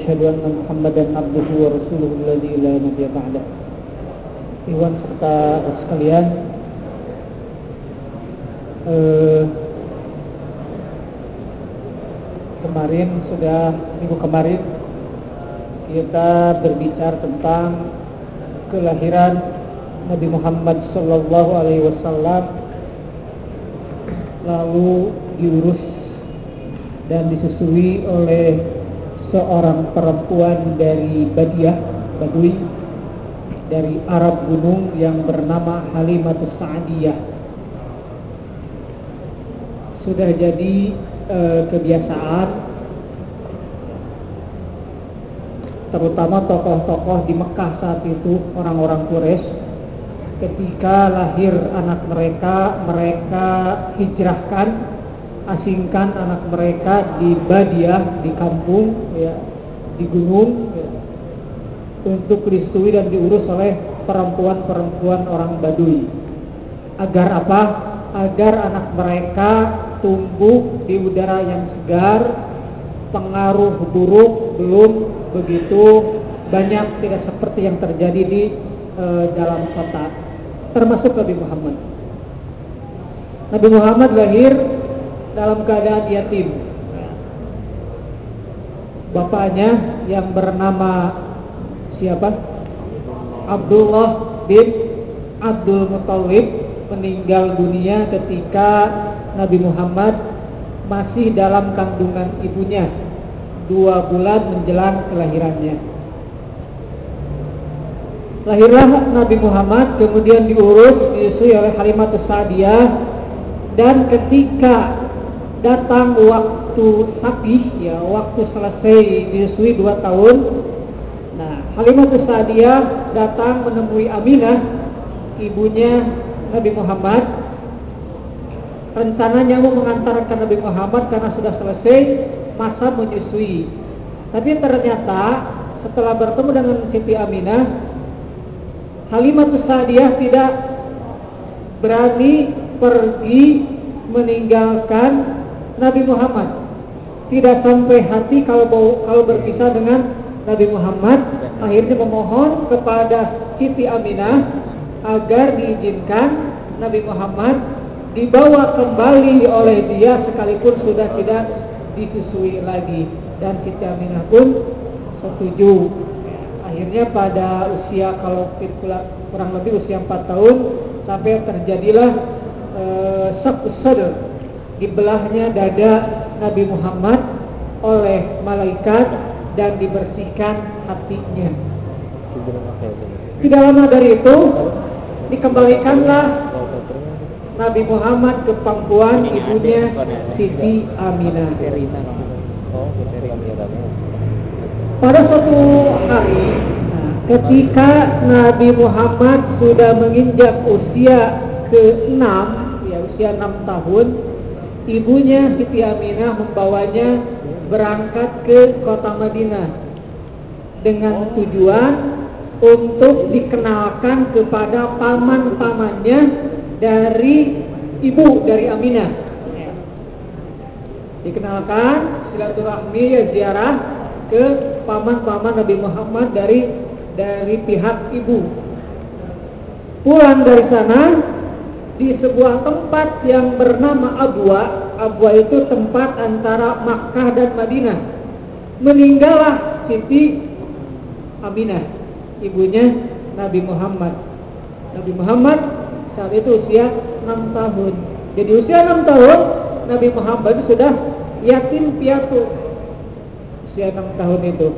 asyhadu anna Muhammadan abduhu wa rasuluhu alladzi la nabiyya ba'da. Ikhwan serta sekalian, minggu kemarin kita berbicara tentang kelahiran Nabi Muhammad sallallahu alaihi wasallam, lalu diurus dan disusui oleh seorang perempuan dari Badui dari Arab gunung yang bernama Halimatus Sa'diyah. Sudah jadi kebiasaan, terutama tokoh-tokoh di Mekah saat itu, orang-orang Quraisy, ketika lahir anak mereka hijrahkan, asingkan anak mereka di Badiah, di kampung, ya, di gunung, ya, untuk disusui dan diurus oleh perempuan-perempuan orang Badui. Agar apa? Agar anak mereka tumbuh di udara yang segar, pengaruh buruk belum begitu banyak, tidak seperti yang terjadi di dalam kota, termasuk Nabi Muhammad. Nabi Muhammad lahir dalam keadaan yatim. Bapaknya yang bernama siapa? Abdullah bin Abdul Muttalib meninggal dunia ketika Nabi Muhammad masih dalam kandungan ibunya, 2 bulan menjelang kelahirannya. Lahirlah Nabi Muhammad, kemudian disusui oleh Halimatus Sa'diyah, dan ketika datang waktu sapih, ya, waktu selesai disusui 2 tahun, nah, Halimatus Sa'diyah datang menemui Aminah, ibunya Nabi Muhammad. Rencananya mau mengantarkan Nabi Muhammad karena sudah selesai masa menyusui. Tapi ternyata setelah bertemu dengan Siti Aminah, Halimatus Sa'diyah tidak berani pergi meninggalkan Nabi Muhammad. Tidak sampai hati kalau berpisah dengan Nabi Muhammad. Akhirnya memohon kepada Siti Aminah agar diizinkan Nabi Muhammad dibawa kembali oleh dia sekalipun sudah tidak disusui lagi. Dan Siti Aminah pun setuju. Akhirnya pada usia, kalau kurang lebih usia 4 tahun, sampai terjadilah syaqus sadr, dibelahnya dada Nabi Muhammad oleh malaikat dan dibersihkan hatinya. Tidak lama dari itu dikembalikanlah Nabi Muhammad ke pangkuan ibunya Siti Aminah. Pada suatu hari, ketika Nabi Muhammad sudah menginjak usia ke-6, ya, usia 6 tahun, ibunya Siti Aminah membawanya berangkat ke kota Madinah dengan tujuan untuk dikenalkan kepada paman-pamannya dari Aminah. Dikenalkan, silaturahmi, ya, ziarah ke paman-paman Nabi Muhammad dari pihak ibu. Pulang dari sana, di sebuah tempat yang bernama Abwa itu tempat antara Makkah dan Madinah, meninggallah Siti Aminah, ibunya Nabi Muhammad. Nabi Muhammad saat itu usia 6 tahun. Jadi usia 6 tahun Nabi Muhammad sudah yatim piatu. Usia 6 tahun itu.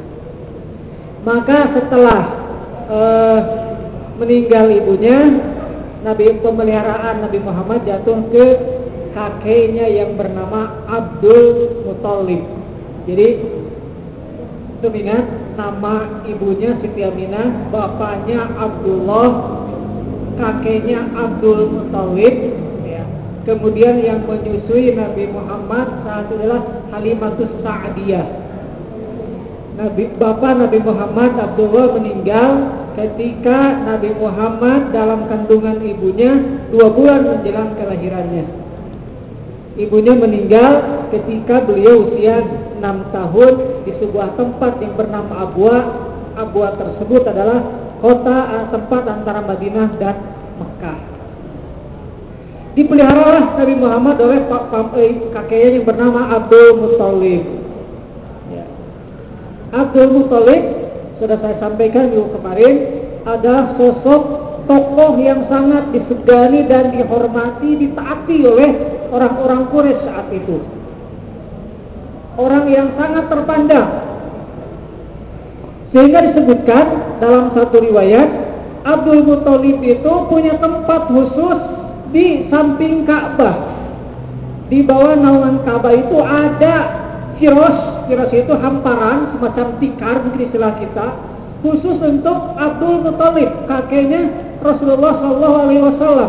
Maka setelah meninggal ibunya, pemeliharaan Nabi Muhammad jatuh ke kakeknya yang bernama Abdul Muttalib. Jadi itu ingat, nama ibunya Siti Aminah, bapaknya Abdullah, kakeknya Abdul Muttalib, ya. Kemudian yang menyusui Nabi Muhammad saat itu adalah Halimatus Sa'diyah. Bapak Nabi Muhammad Abdullah meninggal ketika Nabi Muhammad dalam kandungan ibunya 2 bulan menjelang kelahirannya. Ibunya meninggal ketika beliau usia 6 6 tahun di sebuah tempat yang bernama Abwa. Abwa tersebut adalah tempat antara Madinah dan Mekah. Dipeliharalah Nabi Muhammad oleh kakeknya yang bernama Abdul Muthalib. Ya. Abdul Muthalib, sudah saya sampaikan minggu kemarin, adalah sosok tokoh yang sangat disegani dan dihormati, ditaati oleh orang-orang Quraisy saat itu. Orang yang sangat terpandang, sehingga disebutkan dalam satu riwayat, Abdul Muthalib itu punya tempat khusus di samping Ka'bah. Di bawah naungan Ka'bah itu ada kiros itu hamparan semacam tikar mungkin istilah kita, khusus untuk Abdul Muthalib, kakeknya Rasulullah SAW.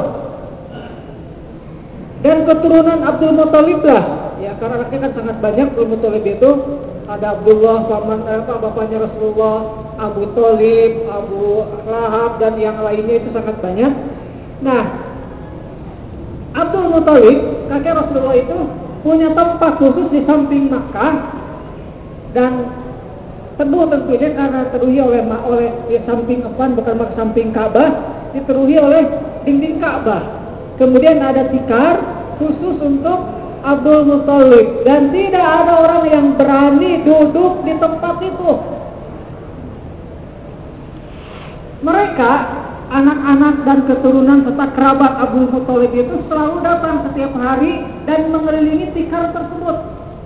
Dan keturunan Abdul Muthalib lah, ya, karena anaknya kan sangat banyak. Abdul Muthalib itu ada Abdullah, bapaknya Rasulullah, Abu Thalib, Abu Lahab, dan yang lainnya itu sangat banyak. Nah, Abdul Muthalib, kakek Rasulullah itu punya tempat khusus di samping Makkah, dan tentunya karena teruhi oleh di samping bukan samping Ka'bah, diteruhi oleh dinding Ka'bah. Kemudian ada tikar khusus untuk Abdul Muthalib, dan tidak ada orang yang berani duduk di tempat itu. Mereka, anak-anak dan keturunan serta kerabat Abdul Muthalib itu selalu datang setiap hari dan mengelilingi tikar tersebut,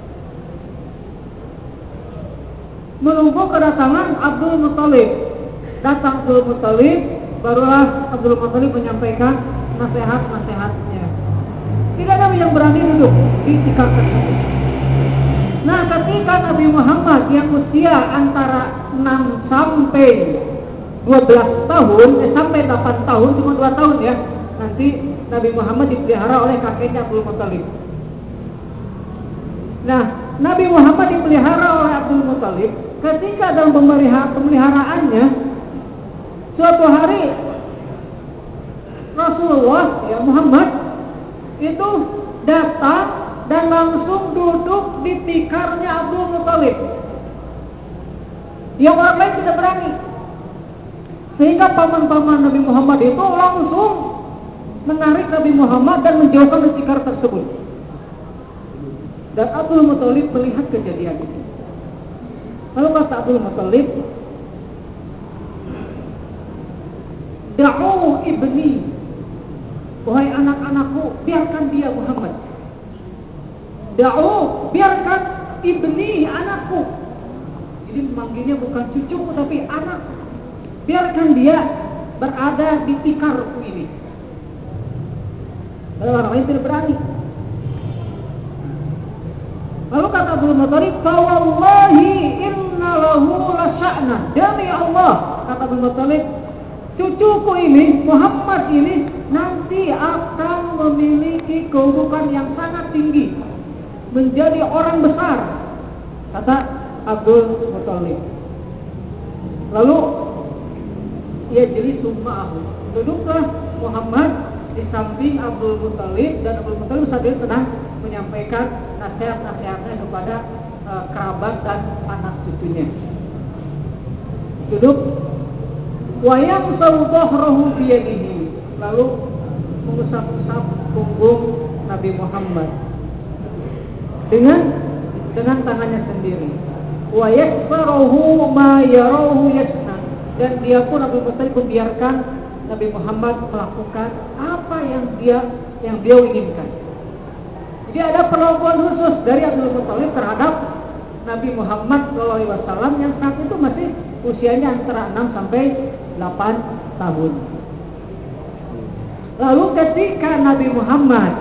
menunggu kedatangan Abdul Muthalib. Datang Abdul Muthalib, barulah Abdul Muthalib menyampaikan nasihat-nasihatnya. Tidak ada yang berani duduk di tikar tersebut. Nah, ketika Nabi Muhammad yang usia antara 6 sampai 12 tahun, sampai 8 tahun, cuma 2 tahun ya, nanti Nabi Muhammad dipelihara oleh kakeknya Abdul Muthalib. Nah, Nabi Muhammad dipelihara oleh Abdul Muthalib. Ketika dalam pemeliharaannya, suatu hari Rasulullah ya Muhammad itu datang dan langsung duduk di tikarnya Abdul Muthalib. Yang orang lain tidak berani. Sehingga paman-paman Nabi Muhammad itu langsung menarik Nabi Muhammad dan menjauhkan dari tikar tersebut. Dan Abdul Muthalib melihat kejadian itu. Lalu kata Abdul Muthalib, "Da'u ibni, wahai anak-anakku, biarkan dia Muhammad. Da'u, biarkan ibni, anakku." Jadi memanggilnya bukan cucuku tapi anak. Biarkan dia berada di tikarku ini. Lalu orang lain tidak berani. Lalu kata Abdul Muthalib, "Fawallahi inna lahu lasya'nan." Demi Allah, kata Abdul Muthalib, cucuku ini, Muhammad ini nanti akan memiliki kedudukan yang sangat tinggi, menjadi orang besar, kata Abdul Muthalib. Lalu ia jadi sumpah, duduklah Muhammad di samping Abdul Muthalib, dan Abdul Muthalib saat itu sedang menyampaikan nasihat-nasihatnya kepada kerabat dan anak cucunya. Duduk, wayang sawdahrahu biyadihi, lalu mengusap-usap punggung Nabi Muhammad dengan tangannya sendiri. Wa yassarahu ma yarahu yasna, dan dia pun Abu Muthalib membiarkan Nabi Muhammad melakukan apa yang beliau inginkan. Jadi ada perlakuan khusus dari Abdul Muthalib terhadap Nabi Muhammad SAW yang saat itu masih usianya antara 6 sampai 8 tahun. Lalu ketika Nabi Muhammad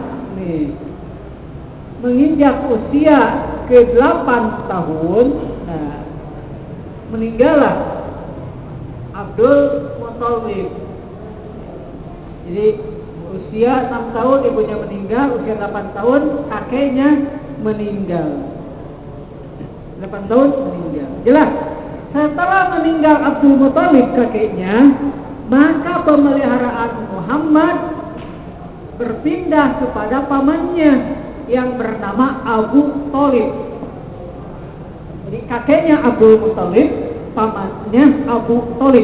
menginjak usia ke-8 tahun, meninggallah Abdul Muthalib. Jadi usia 6 tahun ibunya meninggal, usia 8 tahun kakeknya meninggal. 8 tahun meninggal. Jelas, setelah meninggal Abdul Muthalib kakeknya, maka pemeliharaan Muhammad berpindah kepada pamannya yang bernama Abu Thalib. Jadi kakeknya Abdul Muthalib, pamannya Abu Thalib.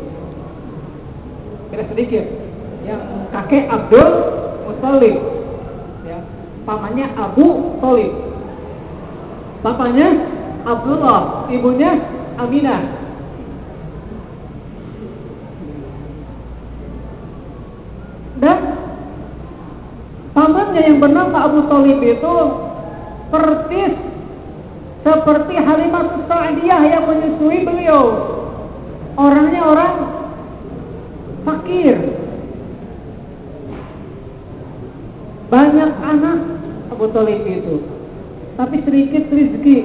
Kira sedikit. Yang kakek Abdul Muthalib, ya, pamannya Abu Thalib. Bapaknya Abdullah, ibunya Aminah. Dan pamannya yang bernama Abu Thalib itu persis seperti Halimatus Sa'diyah yang menyusui beliau. Orangnya orang fakir, banyak anak Abu Thalib itu, tapi sedikit rezeki.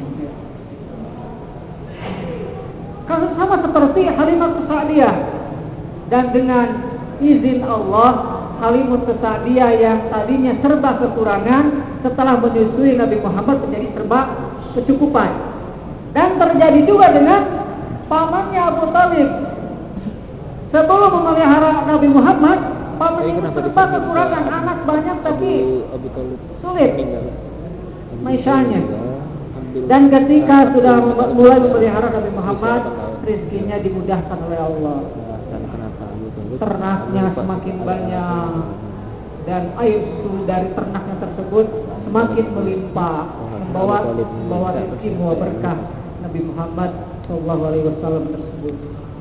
Kalau sama seperti Halimatus Sa'diyah. Dan dengan izin Allah, Halimatus Sa'diyah yang tadinya serba kekurangan, setelah menyusui Nabi Muhammad menjadi serba kecukupan. Dan terjadi juga dengan pamannya Abu Thalib. Sebelum memelihara Nabi Muhammad, pamannya itu serba kekurangan, anak banyak tapi sulit maishanya. Dan ketika sudah mulai memelihara Nabi Muhammad, rezekinya dimudahkan oleh Allah. Ternaknya semakin banyak dan air susu dari ternaknya tersebut semakin melimpah, membawa rezeki, membawa berkah Nabi Muhammad SAW tersebut.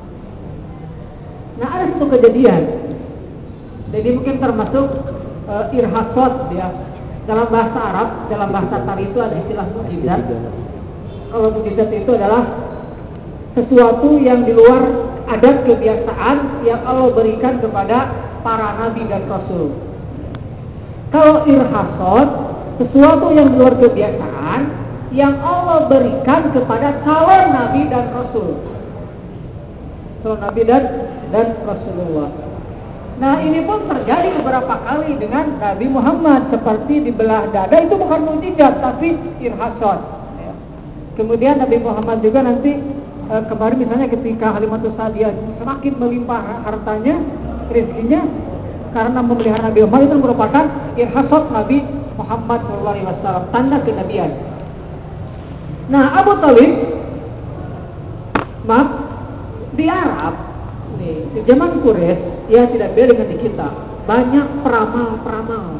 Nah, ada satu kejadian. Jadi mungkin termasuk irhasot ya. Dalam bahasa Arab, dalam bahasa tari itu ada istilah mukjizat. Kalau mukjizat itu adalah sesuatu yang di luar adat kebiasaan yang Allah berikan kepada para nabi dan rasul. Kalau irhasot, sesuatu yang di luar kebiasaan yang Allah berikan kepada calon nabi dan rasul. Calon nabi dan Rasulullah. Nah, ini pun terjadi beberapa kali dengan Nabi Muhammad, seperti di belah dada, itu bukan mukjizat tapi irhasot. Kemudian Nabi Muhammad juga nanti kemarin misalnya ketika Halimatus Sa'diyah semakin melimpah hartanya, rezekinya, karena memelihara Nabi Muhammad, itu merupakan irhasot Nabi Muhammad SAW, tanda kenabian. Nah, Abu Thalib, di Arab, di zaman Quraisy, ya tidak beda dengan di kita, banyak peramal-peramal.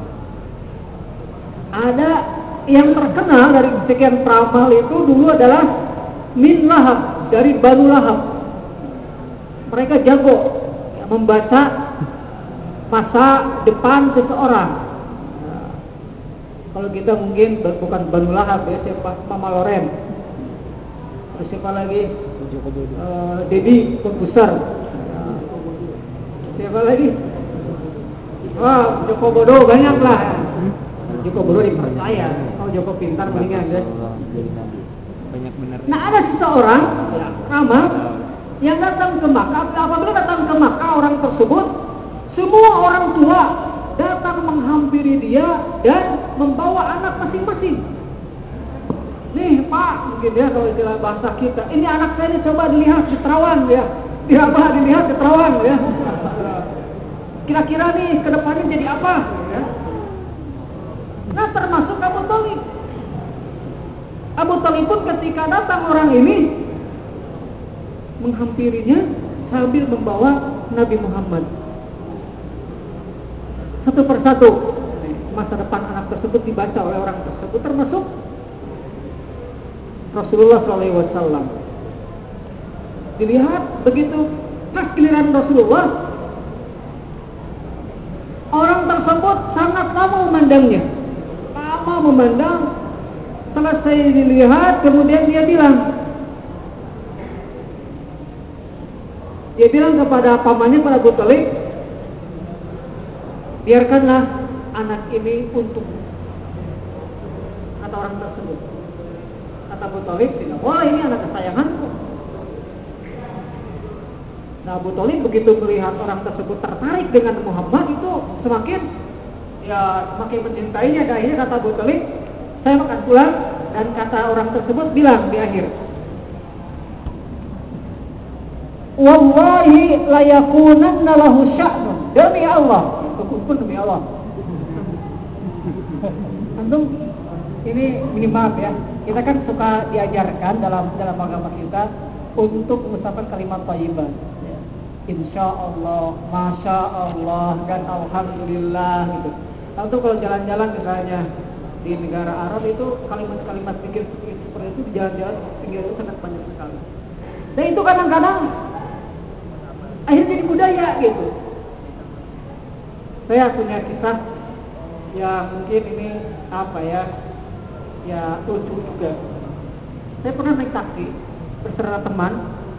Ada yang terkenal dari sekian peramal itu dulu adalah Min Lahab, dari Banu Lahab. Mereka jago ya, membaca masa depan seseorang. Nah, kalau kita mungkin bukan Banu Lahab ya, siapa? Mama Loren. Terus siapa lagi? Dedi Pembesar. Siapa lagi? Wah, Joko Bodo banyak lah. Joko Bodo dipercaya. Kalau Joko pintar mendingan ya. Banyak benar. Nah, ada seseorang ya, ramal yang datang ke Makkah. Apabila datang ke Makkah, orang tersebut, semua orang tua datang menghampiri dia dan membawa anak masing-masing. Nih Pak, mungkin ya kalau istilah bahasa kita, ini anak saya ini coba dilihat di terawan ya. Dilihat ke terawan ya. Kira-kira nih ke depannya jadi apa ya? Nah, termasuk Abu Thalib. Abu Thalib pun ketika datang orang ini menghampirinya sambil membawa Nabi Muhammad. Satu persatu masa depan anak tersebut dibaca oleh orang tersebut, termasuk Rasulullah SAW. Dilihat begitu pas giliran Rasulullah, orang tersebut sangat lama memandangnya, lama memandang. Selesai dilihat, kemudian dia bilang kepada pamannya, pada Abu Thalib, biarkanlah anak ini untuk, kata orang tersebut. Kata Abu Thalib, tidak boleh, ini anak kesayanganku. Nah, Abu Thalib begitu melihat orang tersebut tertarik dengan Muhammad, itu semakin mencintainya. Dan akhirnya kata Abu Thalib, saya akan pulang. Dan kata orang tersebut bilang di akhir, wallahi layakunanna lahu sya'nun, demi Allah, pun demi Allah. Antum ini minimal ya, Kita kan suka diajarkan dalam agama kita untuk mengucapkan kalimat thayyibah. Ya. Insya Allah, masya Allah, dan alhamdulillah gitu. Lalu kalau jalan-jalan misalnya di negara Arab itu kalimat-kalimat pikir seperti itu di jalan-jalan pinggir itu sangat banyak sekali. Dan itu kadang-kadang akhirnya jadi budaya gitu. Saya punya kisah ya mungkin ini apa ya lucu juga. Saya pernah naik taksi bersama teman.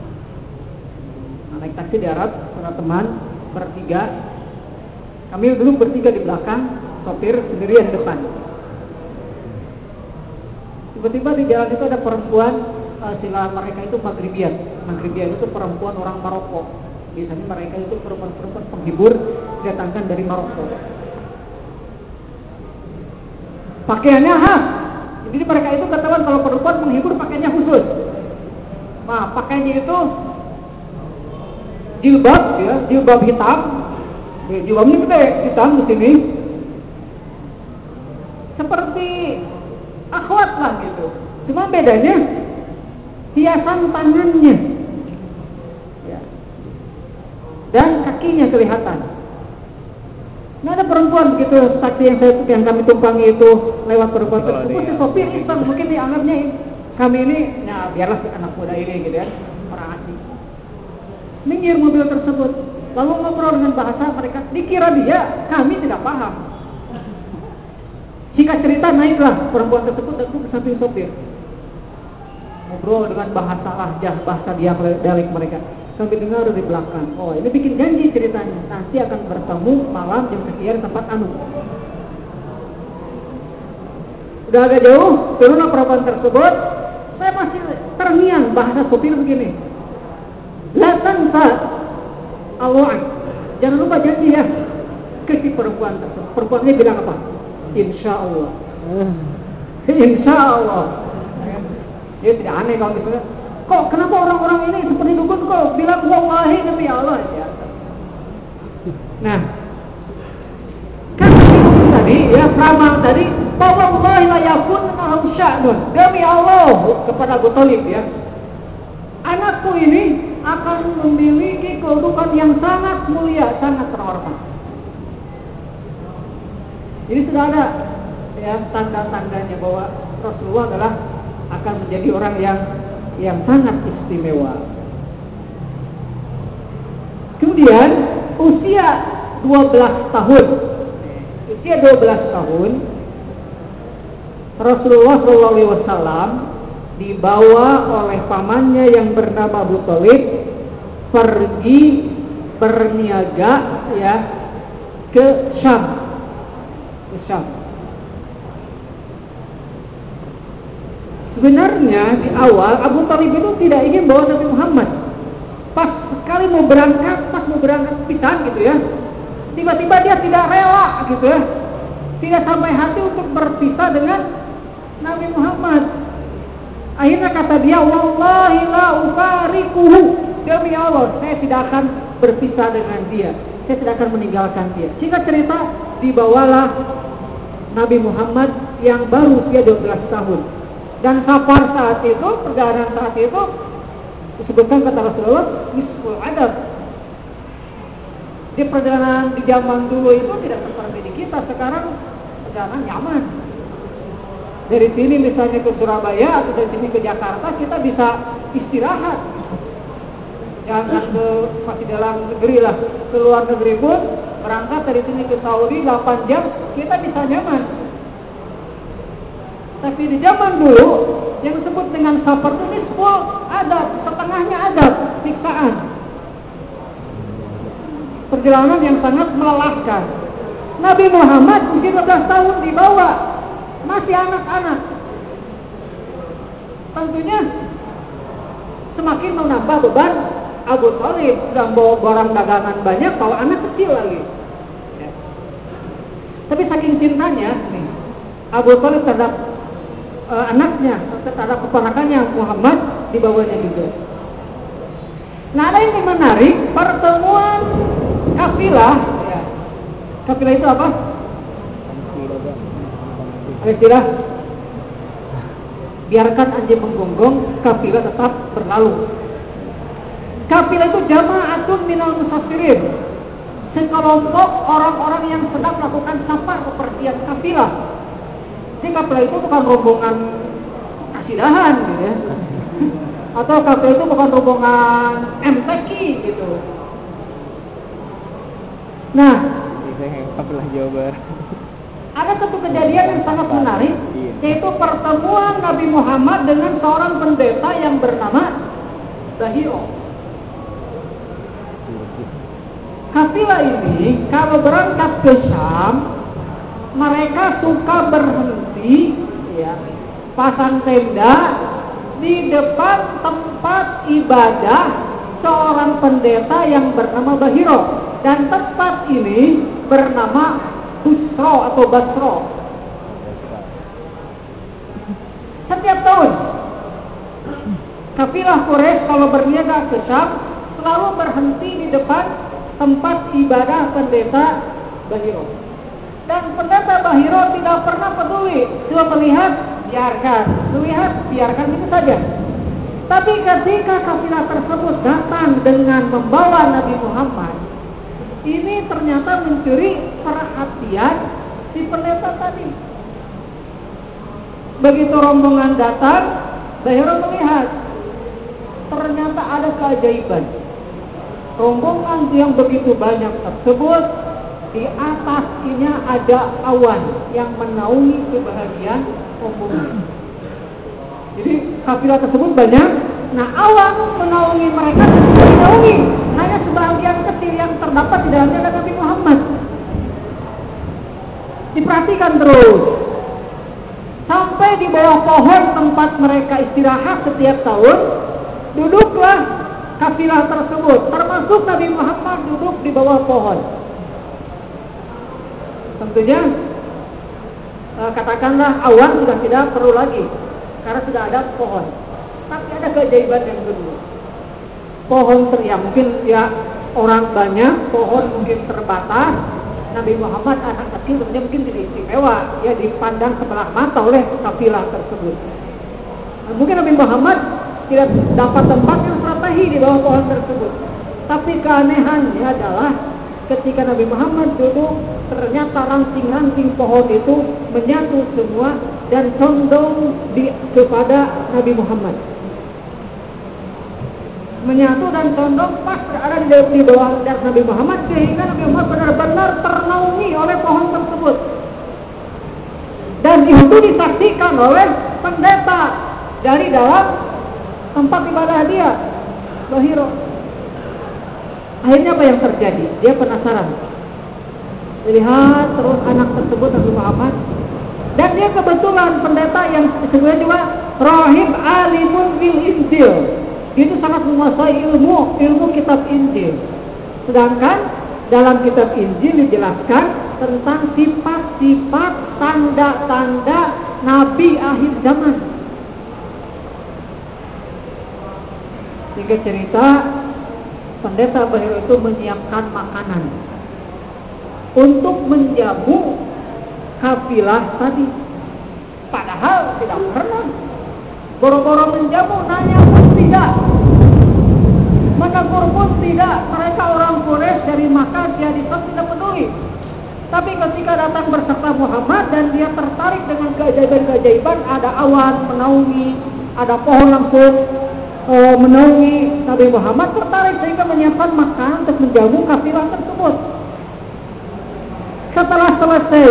Naik taksi di Arab bersama teman bertiga. Kami dulu bertiga di belakang, sopir sendirian di depan. Tiba-tiba di jalan itu ada perempuan, sila mereka itu Maghribian. Maghribian itu perempuan orang Maroko. Biasanya mereka itu perempuan-perempuan penghibur datangkan dari Maroko. Pakaiannya khas. Jadi mereka itu ketahuan kalau perempuan menghibur pakaiannya khusus. Nah, pakaiannya itu jilbab ya, jilbab hitam. Jilbabnya gede, hitam di sini. Seperti akhwat lah gitu. Cuma bedanya hiasan tangannya ya. Dan kakinya kelihatan. Nah ada perempuan begitu taksi yang kami tumpangi itu lewat perempuan tersebut, si sopir iseng mungkin dianggapnya kami ini, nah biarlah anak muda ini gitu ya, orang asing. Minggir mobil tersebut, lalu ngobrol dengan bahasa mereka, dikira dia, kami tidak paham. Singkat cerita naiklah perempuan tersebut dan ke samping sopir, ngobrol dengan bahasa lahjah, bahasa dialek mereka. Kami dengar dari belakang, oh ini bikin janji ceritanya, nanti akan bertemu malam jam sekian tempat anu. Udah agak jauh, turunlah perempuan tersebut, saya masih terngiang bahasa sopir begini. La tansa al-wa'd, jangan lupa janji ya. Ke si perempuan tersebut, perempuannya bilang apa? Insya Allah. Insya Allah. Dia tidak aneh kalau misalnya, kok kenapa orang-orang ini seperti dukun kok bilang wallahi demi Allah ya. Nah, kan tadi ya peramal tadi, wallahi la yakun ma'hu sya'nun. Demi Allah kepada Abu Thalib ya. Anakku ini akan memiliki kedudukan yang sangat mulia, sangat terhormat. Jadi sudah ada ya tanda-tandanya bahwa Rasulullah adalah akan menjadi orang yang sangat istimewa. Kemudian usia 12 tahun. Usia 12 tahun Rasulullah SAW dibawa oleh pamannya yang bernama Abu Thalib pergi berniaga ya ke Syam. Sebenarnya di awal Abu Thalib itu tidak ingin bawa Nabi Muhammad. Pas sekali mau berangkat pisan gitu ya. Tiba-tiba dia tidak rela gitu ya. Tidak sampai hati untuk berpisah dengan Nabi Muhammad. Akhirnya kata dia, wallahi la ufariquhu. Demi Allah, saya tidak akan berpisah dengan dia. Saya tidak akan meninggalkan dia. Singkat cerita, dibawalah Nabi Muhammad yang baru usia 12 tahun. Dan safar saat itu, perjalanan saat itu disebutkan kata Rasulullah nisful adab. Di perjalanan di zaman dulu itu tidak seperti di kita. Sekarang perjalanan nyaman. Dari sini misalnya ke Surabaya atau dari sini ke Jakarta kita bisa istirahat. Jangan ke masih dalam negeri lah, ke luar negeri pun berangkat dari sini ke Saudi 8 jam kita bisa nyaman. Tapi di zaman dulu yang disebut dengan safar itu nisful adab, setengahnya adab, siksaan. Perjalanan yang sangat melelahkan. Nabi Muhammad usia 12 tahun dibawa, masih anak-anak. Tentunya semakin menambah beban Abu Thalib, sudah bawa barang dagangan banyak, bawa anak kecil lagi. Ya. Tapi saking cintanya nih, Abu Thalib terhadap anaknya, terhadap keponakannya Muhammad, dibawanya juga. Nah ada yang menarik, pertemuan kafilah. Ya. Kafilah itu apa? Ada istilah? biarkan anjing menggonggong, kafilah tetap berlalu. Kafilah itu jama'atun minal musafirin, sekelompok orang-orang yang sedang melakukan safar bepergian kafilah. Jadi kafilah itu bukan rombongan kasidahan gitu ya. Atau kafilah itu bukan rombongan MTQ gitu. Nah, kafilah Jawa Barat. Ada satu kejadian yang sangat menarik, yaitu pertemuan Nabi Muhammad dengan seorang pendeta yang bernama Bahiro. Kafilah ini kalau berangkat ke Syam, mereka suka berhenti, ya, pasang tenda di depan tempat ibadah seorang pendeta yang bernama Bahiro, dan tempat ini bernama Busro atau Basro. Setiap tahun kafilah Quraisy kalau berniaga ke Syam selalu berhenti di depan tempat ibadah pendeta Bahiro. Dan pendeta Bahiro tidak pernah peduli, cuma melihat, biarkan itu saja. Tapi ketika kafilah tersebut datang dengan membawa Nabi Muhammad, ini ternyata mencuri perhatian si pendeta tadi. Begitu rombongan datang, Bahiro melihat ternyata ada keajaiban. Rombongan yang begitu banyak tersebut, di atasnya ada awan yang menaungi sebahagian rombongan. Jadi kafilah tersebut banyak, nah awan menaungi mereka tidak dinaungi, hanya sebahagian kecil yang terdapat di dalamnya ada Nabi Muhammad. Diperhatikan terus sampai di bawah pohon tempat mereka istirahat setiap tahun, duduklah kafilah tersebut, termasuk Nabi Muhammad duduk di bawah pohon. Tentunya katakanlah awan sudah tidak perlu lagi karena sudah ada pohon. Tapi ada keajaiban yang kedua. Pohon mungkin ya orang banyak, pohon mungkin terbatas. Nabi Muhammad anak kecil tentunya mungkin tidak istimewa, ya dipandang sebelah mata oleh kafilah tersebut. Nah, mungkin Nabi Muhammad tidak dapat tempat yang strategi di bawah pohon tersebut. Tapi keanehannya adalah ketika Nabi Muhammad duduk, ternyata ranting-ranting pohon itu menyatu semua dan condong kepada Nabi Muhammad. Menyatu dan condong pas berada di bawah Nabi Muhammad, sehingga Nabi Muhammad benar-benar ternaungi oleh pohon tersebut. Dan itu disaksikan oleh pendeta dari dalam tempat ibadah dia, Bahiro. Akhirnya apa yang terjadi? Dia penasaran. Lihat terus anak tersebut Nabi Muhammad, dan dia kebetulan pendeta yang sebenarnya juga rahib alimun bil Injil. Dia itu sangat menguasai ilmu kitab Injil. Sedangkan dalam kitab Injil dijelaskan tentang sifat-sifat tanda-tanda nabi akhir zaman. Sehingga cerita pendeta Bahiro itu menyiapkan makanan untuk menjamu kafilah tadi. Padahal tidak pernah boro-boro menjamu, nanya pun tidak, menegur pun tidak. Mereka orang Quraisy dari Makkah, dia tidak peduli. Tapi ketika datang berserta Muhammad dan dia tertarik dengan keajaiban-keajaiban, ada awan menaungi, ada pohon langsung menaungi Nabi Muhammad, tertarik sehingga menyiapkan makanan untuk menjamu kafilah tersebut. Setelah selesai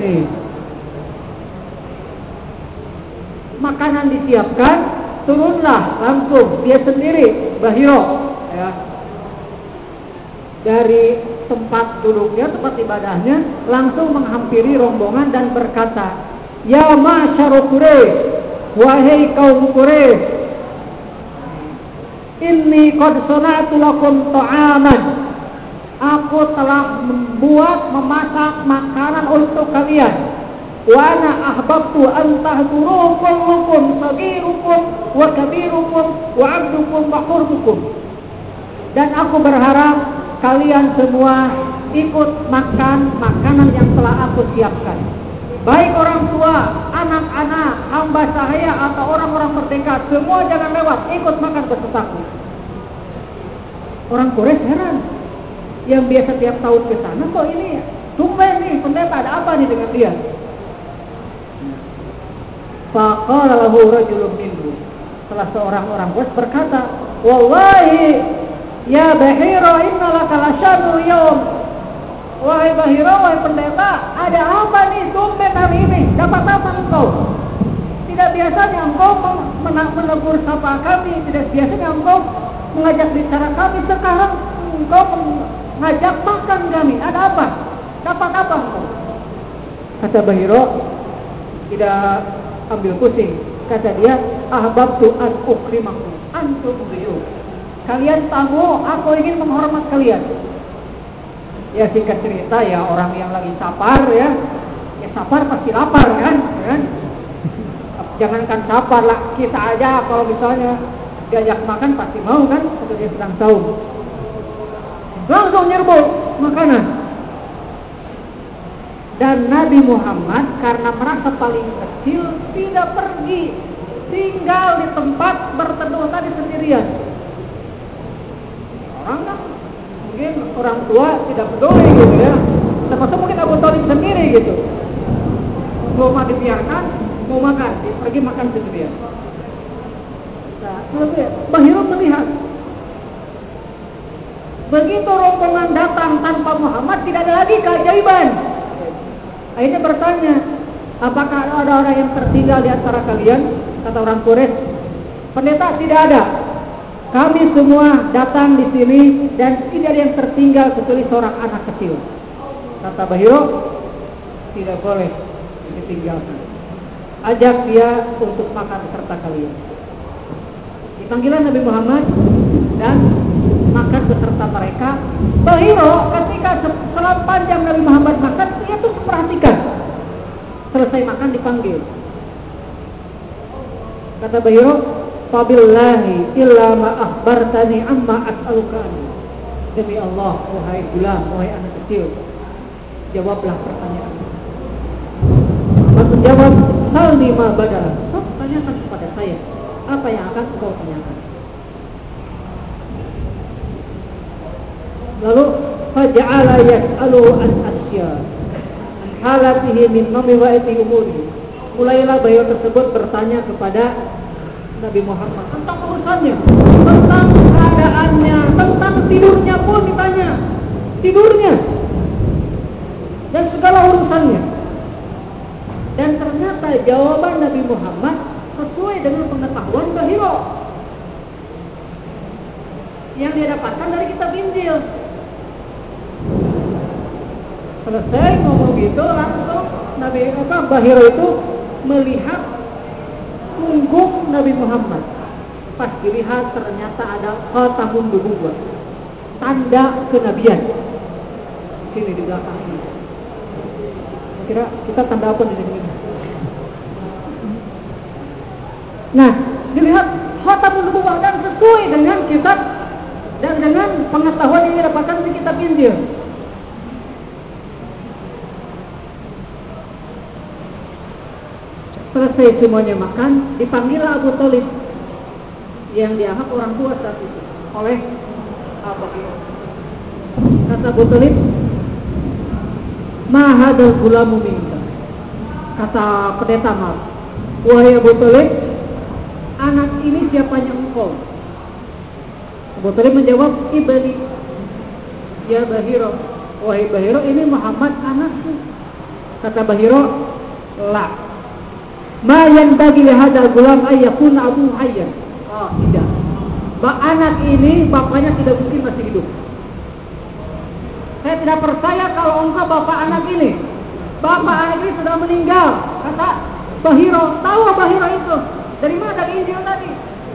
makanan disiapkan, turunlah langsung dia sendiri, Bahiro, ya, dari tempat duduknya, tempat ibadahnya, langsung menghampiri rombongan dan berkata, "Ya ma'syar Quraisy, wahai kaum Quraisy, inni qad sana'tu lakum ta'aman." Aku telah memasak makanan untuk kalian. Wa ana ahbabtu an tahduru kullukum sagirukum wa kabirukum wa 'abdukum wa hurmukum. Dan aku berharap kalian semua ikut makan makanan yang telah aku siapkan. baik orang tua, anak-anak, hamba sahaya atau orang-orang merdeka, semua jangan lewat, ikut makan besertaku. Orang Quraisy heran, yang biasa tiap tahun ke sana kok ini tumben nih pendeta, ada apa nih dengan dia? Faqala lahu rajulun minhum, salah seorang orang Quraisy berkata, wallahi ya Bahira innalaka lasyanu yaum. Wahai Bahira, wahai pendeta, ada apa nih tumben hari ini? Dapat apa engkau? Tidak biasanya engkau menegur sapa kami, tidak biasanya engkau mengajak bicara kami, sekarang engkau mengajak makan kami. Ada apa? Dapat apa engkau? Kata Bahira, tidak ambil pusing. Kata dia, ahbabtu an ukrimakum antum biyuh. Kalian tamu, aku ingin menghormat kalian. Ya singkat cerita ya, orang yang lagi sapar ya sapar pasti lapar kan? Jangankan sapar lah, kita aja kalau misalnya diajak makan pasti mau kan, atau dia sedang saum. Langsung nyerbu makanan. Dan Nabi Muhammad karena merasa paling kecil tidak pergi, tinggal di tempat berteduh tadi sendirian. Orang kan mungkin orang tua tidak peduli gitu ya, termasuk mungkin Abu Thalib sendiri gitu, mau dibiarkan, mau makan, dia pergi makan sendirian. Nah, Bahira melihat begitu rombongan datang tanpa Muhammad, tidak ada lagi keajaiban. Akhirnya bertanya, apakah ada orang yang tertinggal di antara kalian? Kata orang Quraisy, pendeta, tidak ada. Kami semua datang di sini dan tidak ada yang tertinggal kecuali seorang anak kecil. Kata Bahira, tidak boleh ditinggalkan. Ajak dia untuk makan beserta kalian. Dipanggilan Nabi Muhammad dan makan beserta mereka. Bahira ketika selama panjang Nabi Muhammad makan, dia tuh perhatikan. Selesai makan dipanggil. Kata Bahira, fabillahi illa ma akhbartani amma as'aluka. Demi Allah, wahai gulam, wahai anak kecil, jawablah pertanyaan. Muhammad menjawab, salni ma badala. So, tanyakan kepada saya, apa yang akan kau tanyakan? Lalu faja'ala yas'alu an asya an halatihi min mamiwa'iti umuri. Mulailah Bahira tersebut bertanya kepada Nabi Muhammad tentang urusannya, tentang keadaannya, tentang tidurnya pun ditanya, tidurnya dan segala urusannya. Dan ternyata jawaban Nabi Muhammad sesuai dengan pengetahuan Bahira yang dia dapatkan dari kitab Injil. Selesai ngomong gitu, langsung Bahira itu melihat punggung Nabi Muhammad. Pas dilihat ternyata ada khatamun nubuwwah, tanda kenabian. Sini di belakang ini. Kira kita tanda apa di sini? Nah, dilihat khatamun nubuwwah dan sesuai dengan kitab dan dengan pengetahuan yang didapatkan di kitab Injil. Selesai semuanya makan, dipanggillah Abu Thalib yang dianggap orang tua saat itu oleh Abu Bakar. Kata Abu Thalib, ma hadzal gulamu minka. Kata pendeta, maaf, wahai Abu Thalib, anak ini siapanya engkau? Abu Thalib menjawab, ibni ya Bahira, wahai Bahira, ini Muhammad anakku. Kata Bahira, la ma yanbaghi li hadzal gulam ay yakuna abu hayyan. Oh, tidak. Anak ini bapaknya tidak mungkin masih hidup. Saya tidak percaya kalau engkau bapak anak ini. Bapak anak ini sudah meninggal. Kata Bahira, tahu Bahira itu dari mana? Dari Injil tadi.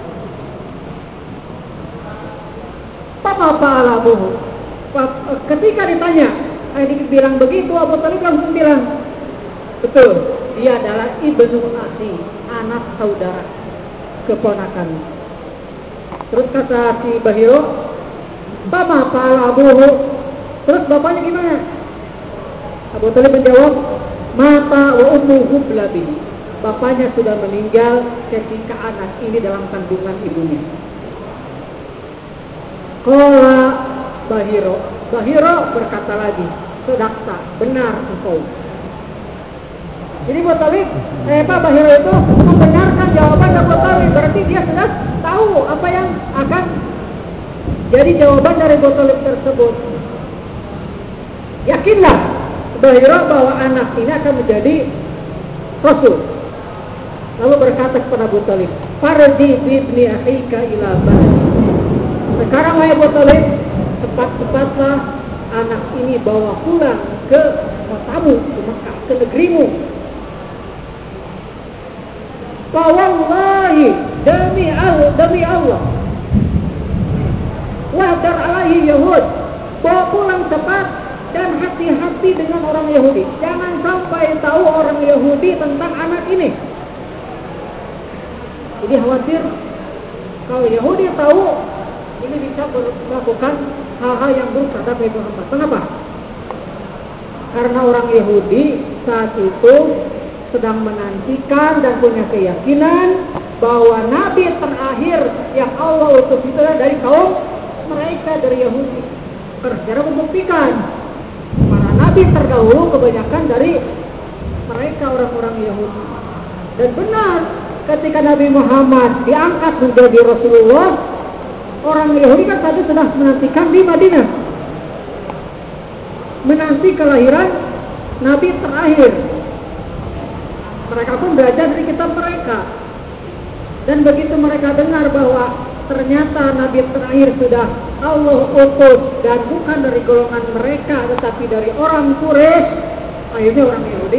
Papa alabuhu. Ketika ditanya, bilang begitu, Abu Thalib langsung bilang, betul. Dia adalah ibnu akhi, anak saudara, keponakan. Terus kata si Bahira, Bapa pala abuhu. Terus bapaknya gimana? Abu Thalib menjawab, mata wa ummuhu bihi. Bapaknya sudah meninggal ketika anak ini dalam kandungan ibunya. Qala Bahiro berkata lagi, sedakta, benar engkau. Jadi Abu Thalib, Bahiro itu membenarkan jawaban Abu Thalib. Berarti dia sudah tahu apa yang akan jadi jawaban dari Abu Thalib tersebut. Yakinlah Bahiro bahwa anak ini akan menjadi Rasul. Lalu berkata kepada Abu Thalib, "Fardi bibni akhika ila baladi." Sekarang wahai Abu Thalib, cepat-cepatlah anak ini bawa pulang ke kotamu, ke Mekah, ke negerimu. Fawallahi, demi Allah, wahdar alaihi Yahud, bawa pulang cepat dan hati-hati dengan orang Yahudi. Jangan sampai tahu orang Yahudi tentang anak ini. Jadi khawatir kalau Yahudi tahu, ini bisa melakukan hal-hal yang buruk terhadap Nabi Muhammad. Kenapa? Karena orang Yahudi saat itu sedang menantikan dan punya keyakinan bahwa Nabi terakhir yang Allah utus itu dari kaum mereka, dari Yahudi. Sejarah membuktikan para Nabi terdahulu kebanyakan dari mereka orang-orang Yahudi. Dan benar, ketika Nabi Muhammad diangkat menjadi Rasulullah, orang Yahudi kan tadi sudah menantikan di Madinah, menanti kelahiran Nabi terakhir. Mereka pun belajar dari kitab mereka. Dan begitu mereka dengar bahwa ternyata Nabi terakhir sudah Allah utus dan bukan dari golongan mereka tetapi dari orang Quraisy, akhirnya orang Yahudi,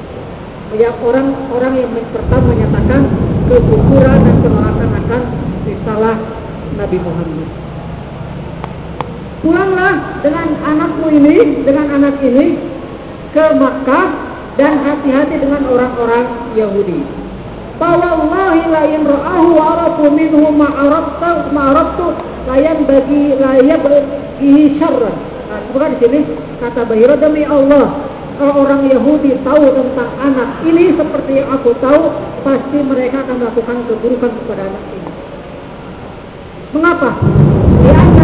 orang yang pertama menyatakan kekufuran dan penolakan akan risalah Nabi Muhammad. Pulanglah dengan anakmu ini, dengan anak ini ke Makkah dan hati-hati dengan orang-orang Yahudi. Fawallahi la in ra'ahu wa arafu minhu ma'arabtu layan bagi syarran. Nah, bukan di sini kata Bahiro, demi Allah, kalau orang Yahudi tahu tentang anak ini seperti yang aku tahu, pasti mereka akan melakukan keburukan kepada anak ini. Mengapa? Lianna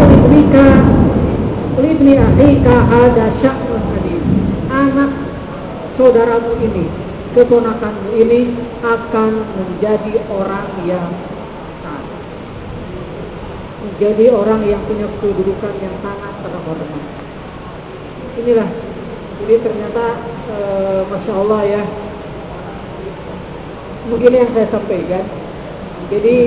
libni akhika hada sya'nun hadim. Anak saudaramu ini, keponakanmu ini akan menjadi orang yang besar, menjadi orang yang punya kedudukan yang sangat terhormat. Inilah, jadi ternyata Masya Allah ya, mungkin yang saya sampaikan. Jadi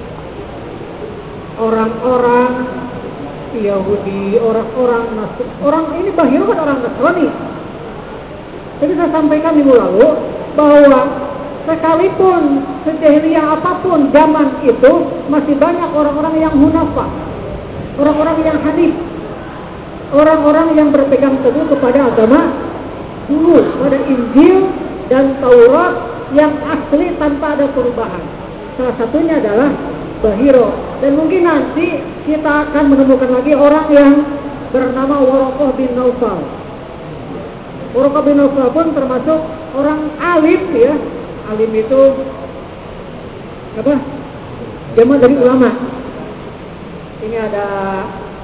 orang-orang Yahudi, orang ini Bahiro kan orang Nasrani. Jadi saya sampaikan minggu lalu bahwa sekalipun sejahiliyah apapun zaman itu masih banyak orang-orang yang hunafa, orang-orang yang hanif, orang-orang yang berpegang teguh kepada agama dulu, pada Injil dan Taurat yang asli tanpa ada perubahan. Salah satunya adalah Bahiro. Dan mungkin nanti kita akan menemukan lagi orang yang bernama Waraqah bin Naufal. Waraqah bin Naufal pun termasuk orang alim ya. Alim itu apa? Jamak dari ulama. Ini ada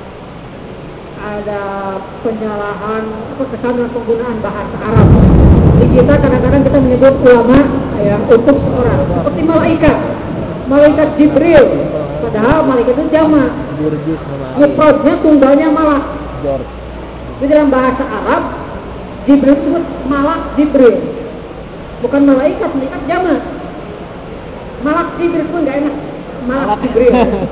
penyalahan kesalahan penggunaan bahasa Arab. Jadi kita kadang-kadang kita menyebut ulama ya untuk seorang seperti malaikat Jibril, padahal malaikat itu jamak. Mufradnya tunggalnya malak. Jadi dalam bahasa Arab Jibril disebut malak Jibril, bukan malaikat jamak. Malak Jibril pun nggak enak, malak Jibril.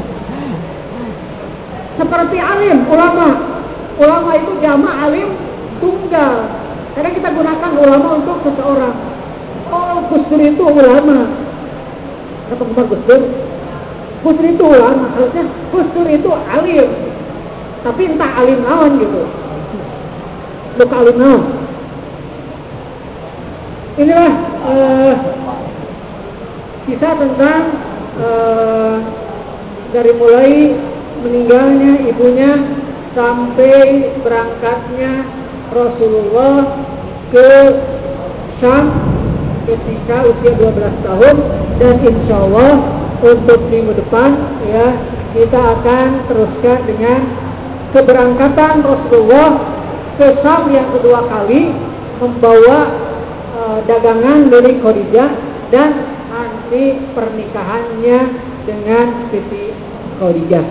Seperti alim, ulama itu jamak, alim tunggal. Kadang kita gunakan ulama untuk seseorang. Oh, Gus Dur itu ulama. Kata Gus Dur itu ulama, harusnya Gus Dur itu alim. Tapi entah alim naon gitu. Luka alim naon. Inilah kisah tentang dari mulai meninggalnya ibunya sampai berangkatnya Rasulullah ke Syam ketika usia 12 tahun, dan insya Allah untuk minggu depan ya kita akan teruskan dengan keberangkatan Rasulullah ke Syam yang kedua kali membawa dagangan dari Khadijah dan nanti pernikahannya dengan Siti Khadijah.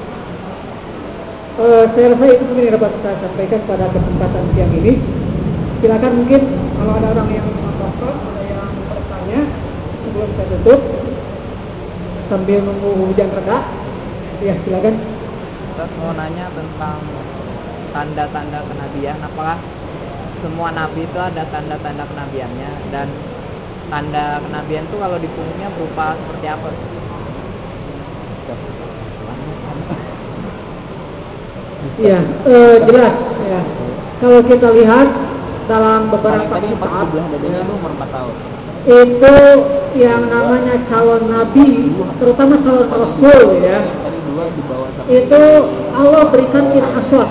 Saya rasa itu mungkin yang dapat saya sampaikan pada kesempatan siang ini. Silakan mungkin kalau ada orang yang ada yang bertanya sebelum saya tutup sambil nunggu hujan reda. Ya silakan. Ustaz mau nanya tentang tanda-tanda kenabian. Apakah semua nabi itu ada tanda-tanda kenabiannya, dan tanda kenabian itu kalau di punggungnya berupa seperti apa? Iya, jelas ya. Kalau kita lihat dalam beberapa kitab Itu umur 4 tahun. itu yang namanya calon nabi, terutama calon rasul ya, itu Allah berikan irhasat,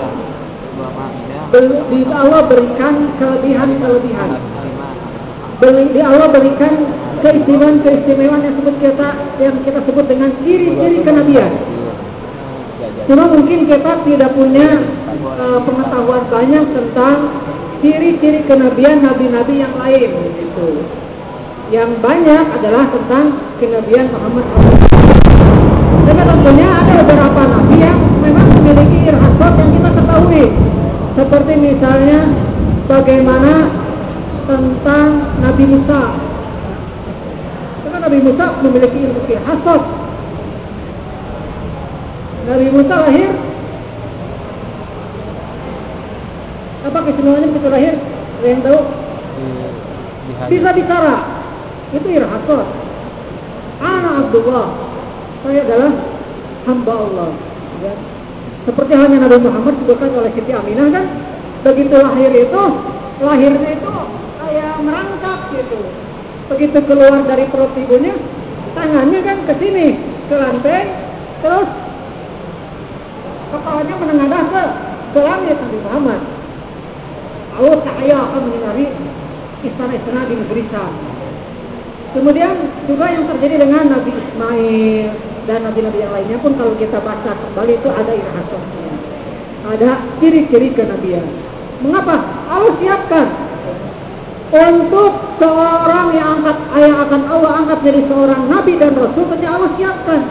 Allah berikan kelebihan-kelebihan, Allah berikan keistimewaan yang kita sebut dengan ciri-ciri kenabian. Cuma mungkin kita tidak punya pengetahuan banyak tentang ciri-ciri kenabian nabi-nabi yang lain gitu. Yang banyak adalah tentang kenabian Muhammad SAW. Dan tentunya ada beberapa nabi yang memang memiliki irhasat yang kita ketahui. Seperti misalnya bagaimana tentang Nabi Musa. Karena Nabi Musa memiliki irhasat. Nabi Musa lahir, apa keistimewaannya ketika lahir? Ada yang tahu? Bisa bicara, itu irhasat. Ana Abdullah, saya adalah hamba Allah. Ya. Seperti halnya Nabi Muhammad disebutkan oleh Siti Aminah kan, begitu lahirnya itu kayak merangkak gitu. Begitu keluar dari perut ibunya, tangannya kan ke sini, ke lantai, terus kepalanya menengadah ke langit Nabi Muhammad. Allah cahaya akan menyinari istana-istana di negeri Syam. Kemudian juga yang terjadi dengan Nabi Ismail dan nabi-nabi yang lainnya pun kalau kita baca kembali itu ada irhasatnya, ada ciri-ciri kenabian. Mengapa? Allah siapkan untuk seorang yang akan Allah angkat jadi seorang nabi dan rasul, Allah siapkan.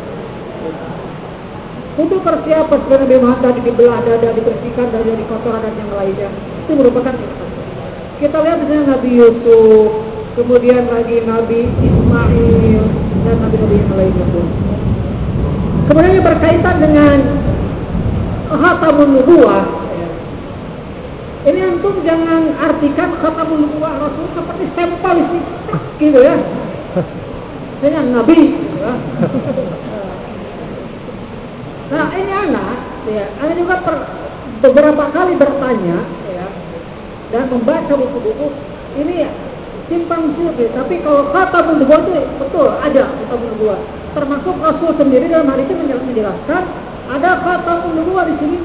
Untuk persiapan supaya Nabi Muhammad tadi dibelah dada, dibersihkan dari kotoran dan yang lainnya, itu merupakan irhasat. Kita lihat misalnya Nabi Yusuf, kemudian lagi Nabi Ismail dan nabi-nabi yang lainnya pun. Kemudian ini berkaitan dengan khatamun nubuwah. Ini antum jangan artikan khatamun nubuwah Rasul seperti stempel isi gitu ya. Saya nabi gitu ya. Nah ini anak juga beberapa kali bertanya ya, dan membaca buku-buku ini ya, simpang siur. Tapi kalau khatamun nubuwah itu betul ada khatamun nubuwah. Termasuk Rasul sendiri dalam hal itu menjelaskan ada khatamun nubuwah di sini.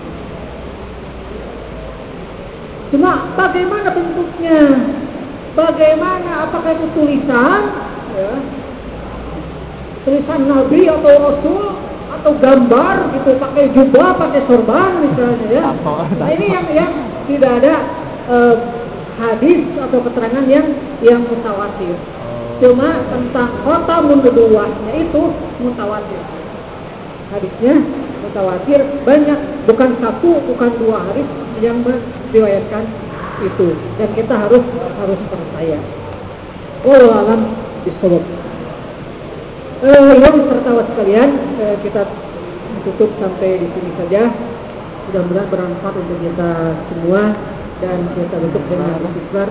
Cuma bagaimana bentuknya? Bagaimana? Apakah itu tulisan? Ya, tulisan Nabi atau Rasul atau gambar gitu, pakai jubah, pakai sorban misalnya ya. Nah ini yang tidak ada hadis atau keterangan yang mutawatir. Cuma tentang khatamun nubuwahnya itu mutawatir. Hadisnya mutawatir banyak, bukan satu, bukan dua hadis yang meriwayatkan itu, dan kita harus percaya. Wallahu a'lam bishawab. Yang serta sekalian, kita tutup sampai di sini saja. Mudah-mudahan bermanfaat untuk kita semua, dan kita tutup dengan istighfar,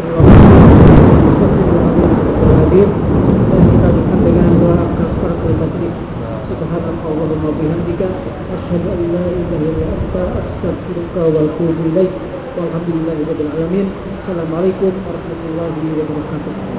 astagfirullahaladzim, dan kita tutup dengan doa kafaratul majlis. Subhanallahumma bihamdika asyhadu an la ilaha illa anta astaghfiruka wa atubu ilaik. Walhamdulillahirabbil alamin. Assalamualaikum warahmatullahi wabarakatuh.